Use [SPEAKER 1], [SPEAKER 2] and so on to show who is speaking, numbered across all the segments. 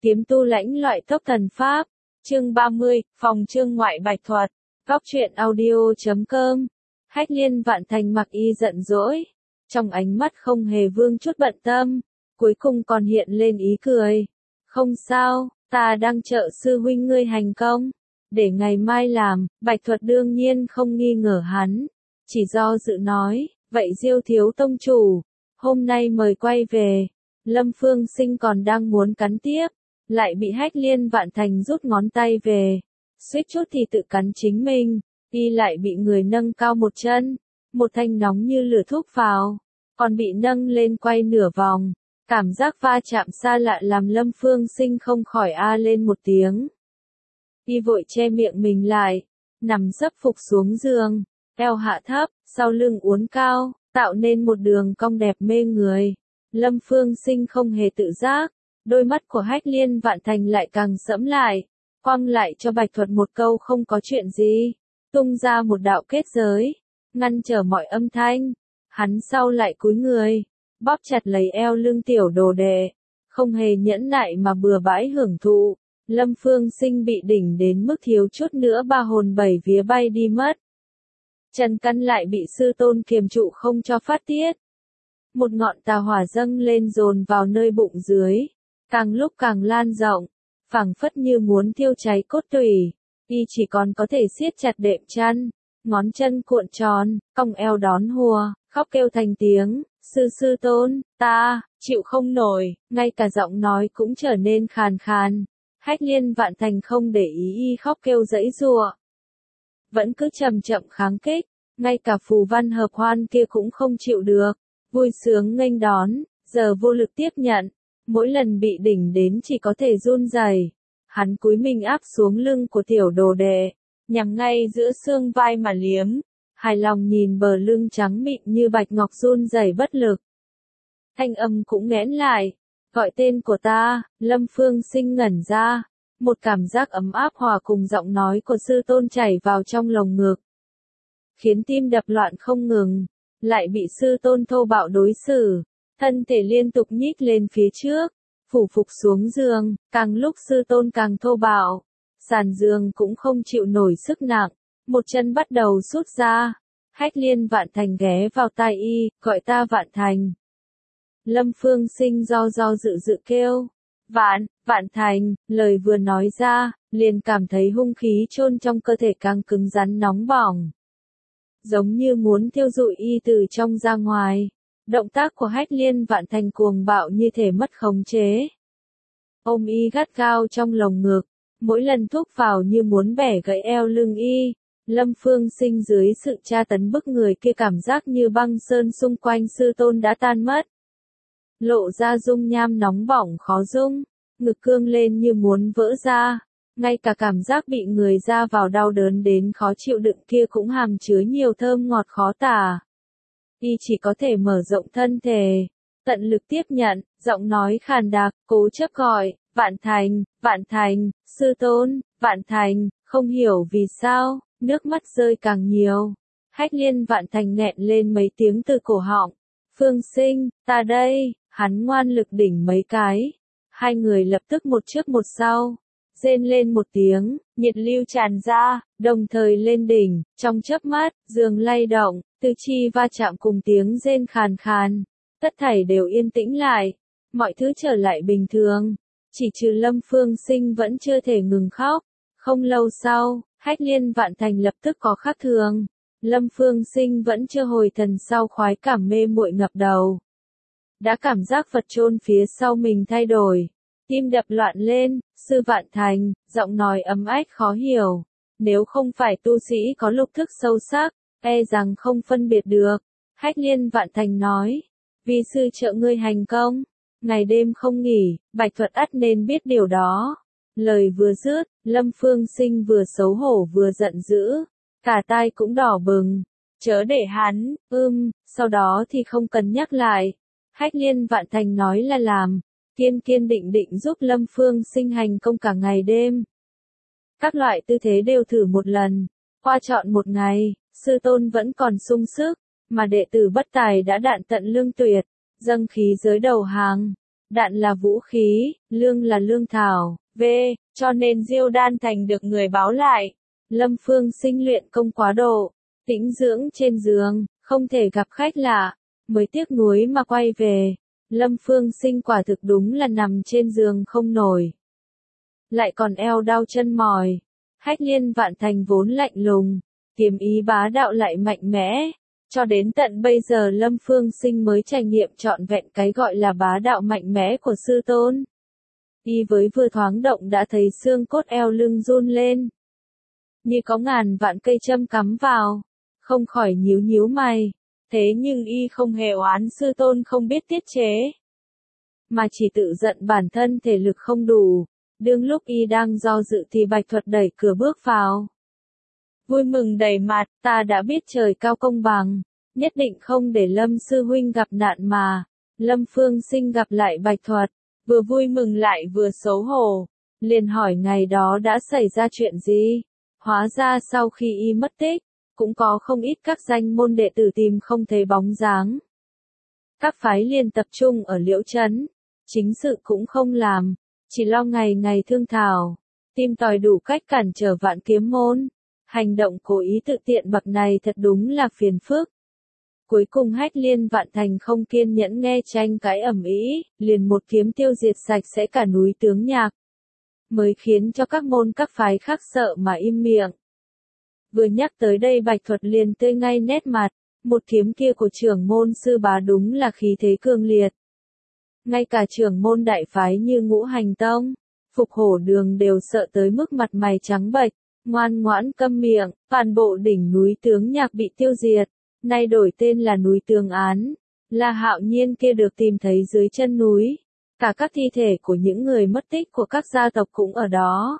[SPEAKER 1] Kiếm tu lãnh loại tốc thần pháp. Chương 30, phòng chương ngoại bạch thuật. Góc truyện audio.com. Hách Liên Vạn Thành mặc y giận dỗi. Trong ánh mắt không hề vương chút bận tâm. Cuối cùng còn hiện lên ý cười. Không sao, ta đang trợ sư huynh ngươi hành công. Để ngày mai làm, bạch thuật đương nhiên không nghi ngờ hắn. Chỉ do dự nói, vậy Diêu thiếu tông chủ. Hôm nay mời quay về. Lâm Phương Sinh còn đang muốn cắn tiếp. Lại bị Hách Liên Vạn Thành rút ngón tay về. Suýt chút thì tự cắn chính mình. Y lại bị người nâng cao một chân. Một thanh nóng như lửa thúc vào. Còn bị nâng lên quay nửa vòng. Cảm giác va chạm xa lạ làm Lâm Phương Sinh không khỏi a lên một tiếng. Y vội che miệng mình lại. Nằm sấp phục xuống giường. Eo hạ thấp, sau lưng uốn cao, tạo nên một đường cong đẹp mê người. Lâm Phương Sinh không hề tự giác. Đôi mắt của Hách Liên Vạn Thành lại càng sẫm lại. Quăng lại cho Bạch Thuật một câu không có chuyện gì. Tung ra một đạo kết giới. Ngăn trở mọi âm thanh. Hắn sau lại cúi người. Bóp chặt lấy eo lưng tiểu đồ đệ. Không hề nhẫn nại mà bừa bãi hưởng thụ. Lâm Phương Sinh bị đỉnh đến mức thiếu chút nữa ba hồn bảy vía bay đi mất. Trần căn lại bị sư tôn kiềm trụ không cho phát tiết. Một ngọn tà hỏa dâng lên dồn vào nơi bụng dưới. Càng lúc càng lan rộng. Phảng phất như muốn thiêu cháy cốt tủy. Y chỉ còn có thể siết chặt đệm chăn. Ngón chân cuộn tròn, cong eo đón hùa, khóc kêu thành tiếng. Sư tôn, ta, chịu không nổi. Ngay cả giọng nói cũng trở nên khàn khàn. Hách Liên Vạn Thành không để ý y khóc kêu giãy giụa. Vẫn cứ chậm chậm kháng kích. Ngay cả phù văn hợp hoan kia cũng không chịu được. Vui sướng nghênh đón, giờ vô lực tiếp nhận. Mỗi lần bị đỉnh đến chỉ có thể run rẩy. Hắn cúi mình áp xuống lưng của tiểu đồ đệ, nhằm ngay giữa xương vai mà liếm. Hài lòng nhìn bờ lưng trắng mịn như bạch ngọc run rẩy bất lực. Thanh âm cũng nghẽn lại. Gọi tên của ta. Lâm Phương Sinh ngẩn ra. Một cảm giác ấm áp hòa cùng giọng nói của sư tôn chảy vào trong lồng ngực. Khiến tim đập loạn không ngừng. Lại bị sư tôn thô bạo đối xử. Thân thể liên tục nhích lên phía trước. Phủ phục xuống giường. Càng lúc sư tôn càng thô bạo. Sàn giường cũng không chịu nổi sức nặng. Một chân bắt đầu sút ra. Hách Liên Vạn Thành ghé vào tai y. Gọi ta Vạn Thành. Lâm Phương Sinh do dự kêu. Vạn Thành. Lời vừa nói ra. Liền cảm thấy hung khí chôn trong cơ thể càng cứng rắn nóng bỏng. Giống như muốn thiêu rụi y từ trong ra ngoài. Động tác của Hách Liên Vạn Thành cuồng bạo như thể mất khống chế. Ôm y gắt gao trong lồng ngực. Mỗi lần thúc vào như muốn bẻ gãy eo lưng y. Lâm Phương Sinh dưới sự tra tấn bức người kia cảm giác như băng sơn xung quanh sư tôn đã tan mất. Lộ ra dung nham nóng bỏng khó dung. Ngực cương lên như muốn vỡ ra. Ngay cả cảm giác bị người ra vào đau đớn đến khó chịu đựng kia cũng hàm chứa nhiều thơm ngọt khó tả. Y chỉ có thể mở rộng thân thể. Tận lực tiếp nhận, giọng nói khàn đặc, cố chấp gọi, Vạn Thành, sư tôn, Vạn Thành, không hiểu vì sao, nước mắt rơi càng nhiều. Hách Liên Vạn Thành nghẹn lên mấy tiếng từ cổ họng. Phương Sinh, ta đây, hắn ngoan lực đỉnh mấy cái. Hai người lập tức một trước một sau. Rên lên một tiếng, nhiệt lưu tràn ra, đồng thời lên đỉnh, trong chớp mắt, giường lay động, tứ chi va chạm cùng tiếng rên khàn khàn. Tất thảy đều yên tĩnh lại, mọi thứ trở lại bình thường. Chỉ trừ Lâm Phương Sinh vẫn chưa thể ngừng khóc. Không lâu sau, Hách Liên Vạn Thành lập tức có khác thường. Lâm Phương Sinh vẫn chưa hồi thần sau khoái cảm mê muội ngập đầu. Đã cảm giác vật chôn phía sau mình thay đổi. Tim đập loạn lên, sư Vạn Thành, giọng nói ấm ách khó hiểu. Nếu không phải tu sĩ có lục thức sâu sắc, e rằng không phân biệt được. Hách Liên Vạn Thành nói, vì sư trợ ngươi hành công, ngày đêm không nghỉ, Bạch Thuật ắt nên biết điều đó. Lời vừa dứt, Lâm Phương Sinh vừa xấu hổ vừa giận dữ, cả tai cũng đỏ bừng. Chớ để hắn, sau đó thì không cần nhắc lại. Hách Liên Vạn Thành nói là làm. Kiên định giúp Lâm Phương Sinh hành công cả ngày đêm. Các loại tư thế đều thử một lần. Qua trọn một ngày, sư tôn vẫn còn sung sức, mà đệ tử bất tài đã đạn tận lương tuyệt, dâng khí giới đầu hàng. đạn là vũ khí, lương là lương thảo, cho nên Diêu Đan Thành được người báo lại. Lâm Phương Sinh luyện công quá độ, tĩnh dưỡng trên giường, không thể gặp khách lạ, mới tiếc nuối mà quay về. Lâm Phương Sinh quả thực đúng là nằm trên giường không nổi. Lại còn eo đau chân mỏi. Hách Liên Vạn Thành vốn lạnh lùng, kiếm ý bá đạo lại mạnh mẽ. Cho đến tận bây giờ Lâm Phương Sinh mới trải nghiệm trọn vẹn cái gọi là bá đạo mạnh mẽ của sư tôn. Y với vừa thoáng động đã thấy xương cốt eo lưng run lên. Như có ngàn vạn cây châm cắm vào, không khỏi nhíu nhíu mày. Thế nhưng y không hề oán sư tôn không biết tiết chế, mà chỉ tự giận bản thân thể lực không đủ. Đương lúc y đang do dự thì Bạch Thuật đẩy cửa bước vào. Vui mừng đầy mặt, ta đã biết trời cao công bằng, nhất định không để Lâm sư huynh gặp nạn mà. Lâm Phương Sinh gặp lại Bạch Thuật, vừa vui mừng lại vừa xấu hổ, liền hỏi ngày đó đã xảy ra chuyện gì. Hóa ra sau khi y mất tích, cũng có không ít các danh môn đệ tử tìm không thấy bóng dáng. Các phái liền tập trung ở Liễu Trấn, chính sự cũng không làm, chỉ lo ngày ngày thương thảo, tìm tòi đủ cách cản trở Vạn Kiếm môn. Hành động cố ý tự tiện bậc này thật đúng là phiền phức. Cuối cùng Hách Liên Vạn Thành không kiên nhẫn nghe tranh cãi ầm ĩ, liền một kiếm tiêu diệt sạch sẽ cả núi Tướng Nhạc, mới khiến cho các môn các phái khác sợ mà im miệng. Vừa nhắc tới đây Bạch Thuật liền tươi ngay nét mặt, một kiếm kia của trưởng môn sư bá đúng là khí thế cường liệt. Ngay cả trưởng môn đại phái như Ngũ Hành Tông, Phục Hổ Đường đều sợ tới mức mặt mày trắng bệch, ngoan ngoãn câm miệng. Toàn bộ đỉnh núi Tướng Nhạc bị tiêu diệt, nay đổi tên là núi Tương Án. La Hạo Nhiên kia được tìm thấy dưới chân núi, cả các thi thể của những người mất tích của các gia tộc cũng ở đó.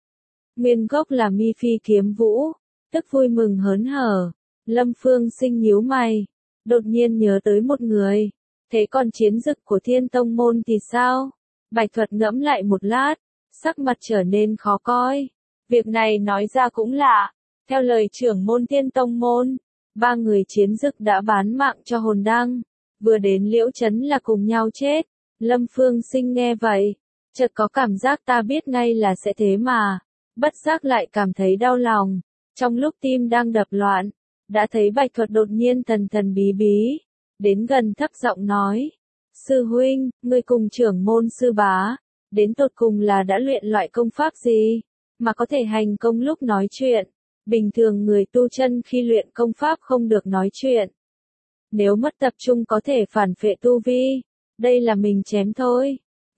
[SPEAKER 1] Nguyên gốc là Mi Phi Kiếm Vũ, tức vui mừng hớn hở. Lâm Phương Sinh nhíu mày, đột nhiên nhớ tới một người. Thế còn chiến dực của Thiên Tông môn thì sao? Bạch Thuật ngẫm lại một lát, sắc mặt trở nên khó coi. Việc này nói ra cũng lạ. Theo lời trưởng môn Thiên Tông môn, 3 người chiến dực đã bán mạng cho hồn đăng, vừa đến Liễu Trấn là cùng nhau chết. Lâm Phương Sinh nghe vậy, chợt có cảm giác ta biết ngay là sẽ thế mà, bất giác lại cảm thấy đau lòng. Trong lúc tim đang đập loạn, đã thấy Bạch Thuật đột nhiên thần thần bí bí, đến gần thấp giọng nói: Sư huynh, ngươi cùng trưởng môn sư bá, đến tột cùng là đã luyện loại công pháp gì, mà có thể hành công lúc nói chuyện. Bình thường người tu chân khi luyện công pháp không được nói chuyện. Nếu mất tập trung có thể phản phệ tu vi. Đây là mình chém thôi.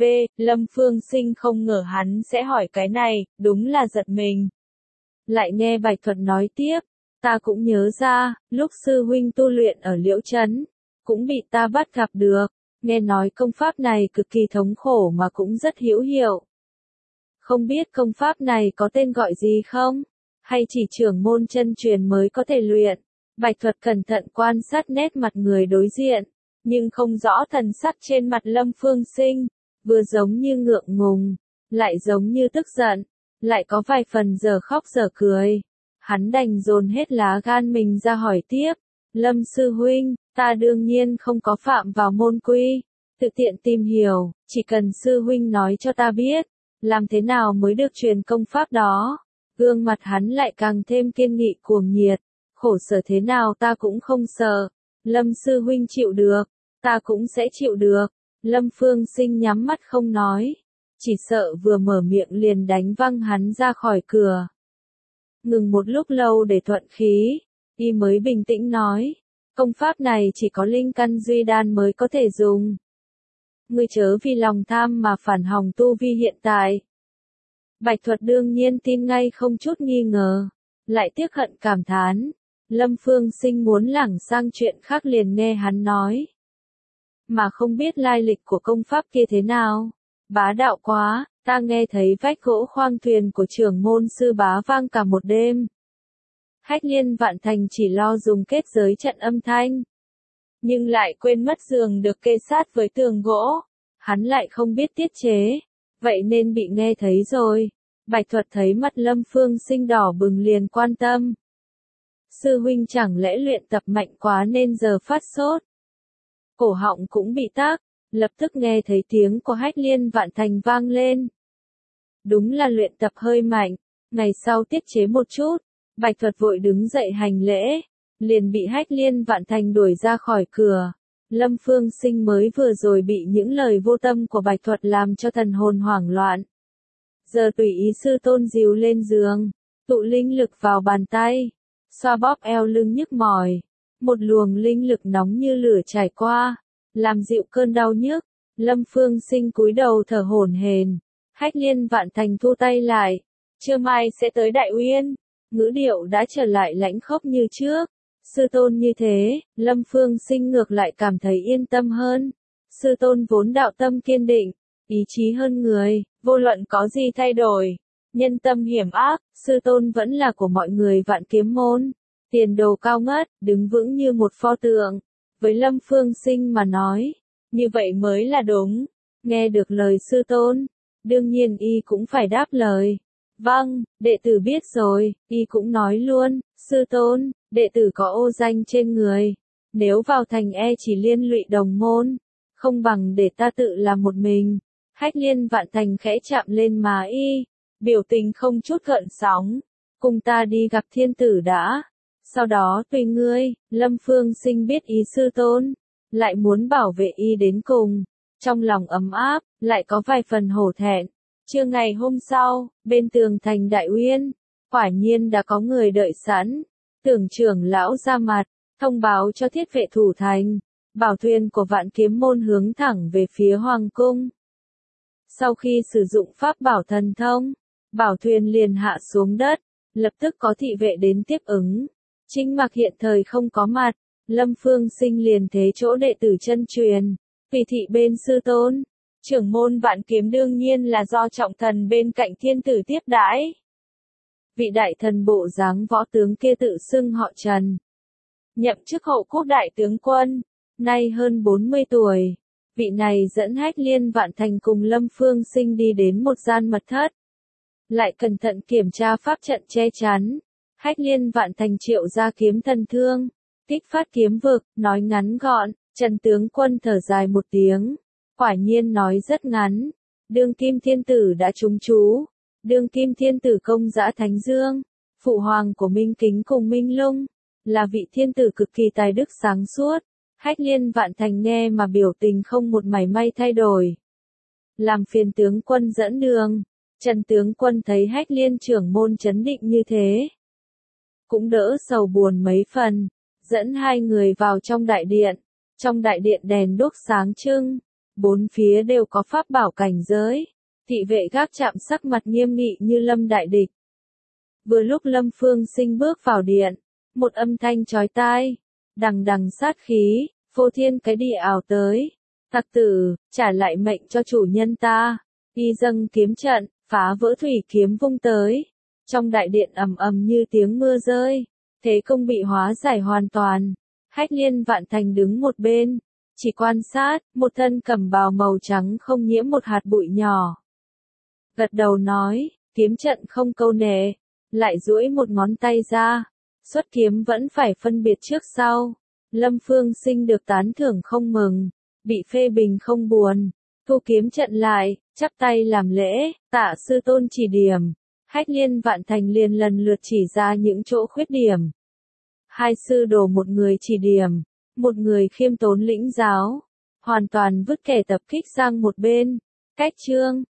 [SPEAKER 1] Lâm Phương Sinh không ngờ hắn sẽ hỏi cái này, đúng là giật mình. Lại nghe Bạch Thuật nói tiếp, ta cũng nhớ ra, lúc sư huynh tu luyện ở Liễu Trấn, cũng bị ta bắt gặp được, nghe nói công pháp này cực kỳ thống khổ mà cũng rất hữu hiệu. Không biết công pháp này có tên gọi gì không? Hay chỉ trưởng môn chân truyền mới có thể luyện? Bạch Thuật cẩn thận quan sát nét mặt người đối diện, nhưng không rõ thần sắc trên mặt Lâm Phương Sinh, vừa giống như ngượng ngùng, lại giống như tức giận, lại có vài phần giờ khóc giờ cười. Hắn đành dồn hết lá gan mình ra hỏi tiếp, Lâm sư huynh, ta đương nhiên không có phạm vào môn quy, tự tiện tìm hiểu, chỉ cần sư huynh nói cho ta biết, làm thế nào mới được truyền công pháp đó. Gương mặt hắn lại càng thêm kiên nghị cuồng nhiệt, khổ sở thế nào ta cũng không sợ, Lâm sư huynh chịu được, ta cũng sẽ chịu được. Lâm Phương Sinh nhắm mắt không nói, chỉ sợ vừa mở miệng liền đánh văng hắn ra khỏi cửa. Ngừng một lúc lâu để thuận khí, y mới bình tĩnh nói, công pháp này chỉ có linh căn duy đan mới có thể dùng. Ngươi chớ vì lòng tham mà phản hỏng tu vi hiện tại. Bạch Thuật đương nhiên tin ngay không chút nghi ngờ, lại tiếc hận cảm thán. Lâm Phương Sinh muốn lảng sang chuyện khác liền nghe hắn nói, mà không biết lai lịch của công pháp kia thế nào. Bá đạo quá, ta nghe thấy vách gỗ khoang thuyền của trưởng môn sư bá vang cả một đêm. Hách Liên Vạn Thành chỉ lo dùng kết giới trận âm thanh, nhưng lại quên mất giường được kê sát với tường gỗ. Hắn lại không biết tiết chế, vậy nên bị nghe thấy rồi. Bạch Thuật thấy mặt Lâm Phương Sinh đỏ bừng liền quan tâm. Sư huynh chẳng lẽ luyện tập mạnh quá nên giờ phát sốt? Cổ họng cũng bị tắc, lập tức nghe thấy tiếng của Hách Liên Vạn Thành vang lên. Đúng là luyện tập hơi mạnh, ngày sau tiết chế một chút, Bạch Thuật vội đứng dậy hành lễ, liền bị Hách Liên Vạn Thành đuổi ra khỏi cửa. Lâm Phương Sinh mới vừa rồi bị những lời vô tâm của Bạch Thuật làm cho thần hồn hoảng loạn. Giờ tùy ý sư tôn dìu lên giường, tụ linh lực vào bàn tay, xoa bóp eo lưng nhức mỏi. Một luồng linh lực nóng như lửa trải qua, làm dịu cơn đau nhức. Lâm Phương Sinh cúi đầu thở hổn hển. Hách Liên Vạn Thành thu tay lại. Trưa mai sẽ tới Đại Uyên. Ngữ điệu đã trở lại lãnh khốc như trước. Sư tôn như thế, Lâm Phương Sinh ngược lại cảm thấy yên tâm hơn. Sư tôn vốn đạo tâm kiên định, ý chí hơn người, vô luận có gì thay đổi, nhân tâm hiểm ác, sư tôn vẫn là của mọi người Vạn Kiếm môn. Tiền đồ cao ngất, đứng vững như một pho tượng. Với Lâm Phương Sinh mà nói, như vậy mới là đúng. Nghe được lời sư tôn, đương nhiên y cũng phải đáp lời. Vâng, đệ tử biết rồi, y cũng nói luôn, sư tôn, đệ tử có ô danh trên người. Nếu vào thành chỉ liên lụy đồng môn, không bằng để ta tự làm một mình. Hách Liên Vạn Thành khẽ chạm lên má y, biểu tình không chút gợn sóng. Cùng ta đi gặp thiên tử đã. Sau đó tùy ngươi. Lâm Phương Sinh biết ý sư tôn, lại muốn bảo vệ y đến cùng. Trong lòng ấm áp, lại có vài phần hổ thẹn. Trưa ngày hôm sau, bên tường thành Đại Uyên, quả nhiên đã có người đợi sẵn. Tưởng trưởng lão ra mặt, thông báo cho thiết vệ thủ thành. Bảo thuyền của Vạn Kiếm môn hướng thẳng về phía hoàng cung. Sau khi sử dụng pháp bảo thần thông, bảo thuyền liền hạ xuống đất, lập tức có thị vệ đến tiếp ứng. Chính Mặc hiện thời không có mặt, Lâm Phương Sinh liền thế chỗ đệ tử chân truyền, tùy thị bên sư tôn. Trưởng môn Vạn Kiếm đương nhiên là do trọng thần bên cạnh thiên tử tiếp đãi. Vị đại thần bộ dáng võ tướng kia tự xưng họ Trần, nhậm chức hậu quốc đại tướng quân, nay hơn 40 tuổi. Vị này dẫn Hách Liên Vạn Thành cùng Lâm Phương Sinh đi đến một gian mật thất, lại cẩn thận kiểm tra pháp trận che chắn. Hách Liên Vạn Thành triệu ra kiếm thần thương, kích phát kiếm vực, nói ngắn gọn. Trần tướng quân thở dài một tiếng, quả nhiên nói rất ngắn. Đương kim thiên tử đã trúng chú, đương kim thiên tử công dã Thánh Dương, phụ hoàng của Minh Kính cùng Minh Lung, là vị thiên tử cực kỳ tài đức sáng suốt. Hách Liên Vạn Thành nghe mà biểu tình không một mảy may thay đổi. Làm phiền tướng quân dẫn đường. Trần tướng quân thấy Hách Liên trưởng môn trấn định như thế, cũng đỡ sầu buồn mấy phần, dẫn hai người vào trong đại điện. Trong đại điện đèn đuốc sáng trưng, bốn phía đều có pháp bảo cảnh giới. Thị vệ gác chạm sắc mặt nghiêm nghị như lâm đại địch. Vừa lúc Lâm Phương Sinh bước vào điện, một âm thanh chói tai, đằng đằng sát khí, phô thiên cái địa ảo tới. Tặc tử, trả lại mệnh cho chủ nhân ta. Y dâng kiếm trận, phá vỡ thủy kiếm vung tới. Trong đại điện ầm ầm như tiếng mưa rơi, thế công bị hóa giải hoàn toàn. Hách Liên Vạn Thành đứng một bên, chỉ quan sát, một thân cẩm bào màu trắng không nhiễm một hạt bụi nhỏ. Gật đầu nói, kiếm trận không câu nệ, lại duỗi một ngón tay ra, xuất kiếm vẫn phải phân biệt trước sau. Lâm Phương Sinh được tán thưởng không mừng, bị phê bình không buồn, thu kiếm trận lại, chắp tay làm lễ, tạ sư tôn chỉ điểm. Hách Liên Vạn Thành liền lần lượt chỉ ra những chỗ khuyết điểm. Hai sư đồ, một người chỉ điểm, một người khiêm tốn lĩnh giáo, hoàn toàn vứt kẻ tập kích sang một bên. Cách chương